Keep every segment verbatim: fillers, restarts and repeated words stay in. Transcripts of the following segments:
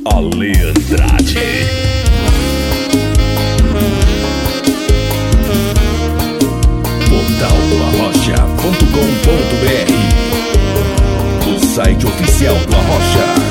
Ale Andrade. Portal do Arrocha ponto com ponto br, o site oficial do Arrocha.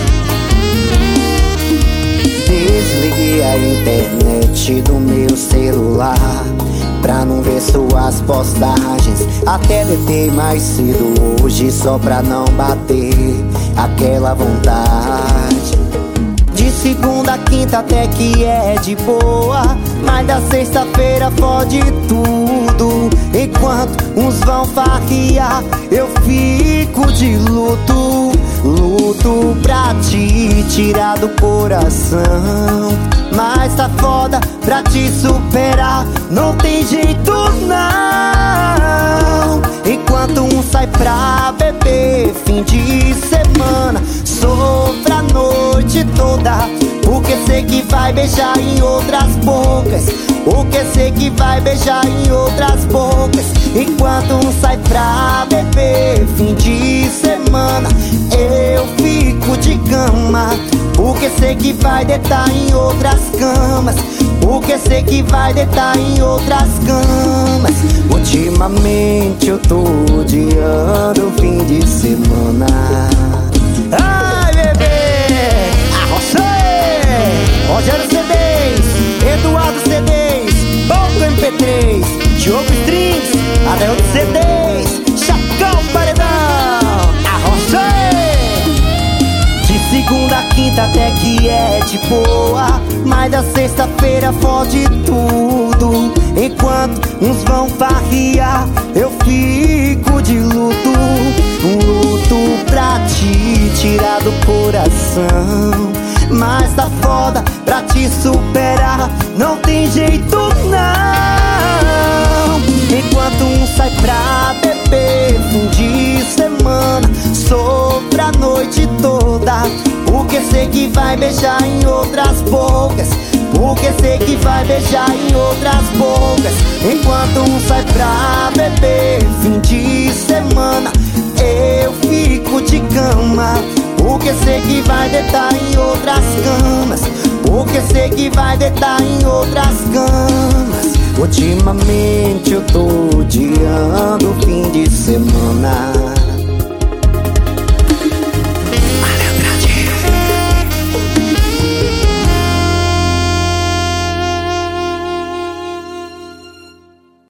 Desliguei a internet do meu celular pra não ver suas postagens. Até deitei mais cedo hoje só pra não bater aquela vontade. De segunda a quinta até que é de boa, mas da sexta-feira fode tudo. Enquanto uns vão farrear, eu fico de luto. Luto pra te tirar do coração, mas tá foda pra te superar. Não tem jeito não. Enquanto um sai pra beber fim de semana, sofre a noite toda, porque sei que vai beijar em outras bocas, porque sei que vai beijar em outras bocas. Enquanto um sai pra beber fim de semana, eu fico de cama, porque sei que vai deitar em outras camas, porque sei que vai deitar em outras camas. Ultimamente eu tô odiando o fim de semana. Ai, bebê, arrochei! Rogério C Ds, Eduardo C Ds, Boco M P três, Diogo Strings, Adelto C Ds, Chacão Paredão, arrochei! De segunda a quinta até que é de boa, mas da sexta-feira fode tudo. Enquanto uns vão farrear, eu fico de luto. Um luto pra te tirar do coração, mas tá foda pra te superar. Não tem jeito não. Enquanto um sai pra beber fim de semana, sofre a noite toda, porque sei que vai beijar em outras bocas, porque sei que vai beijar em outras bocas. Enquanto um sai pra beber fim de semana, eu fico de cama, porque sei que vai deitar em outras camas, porque sei que vai deitar em outras camas. Ultimamente eu tô odiando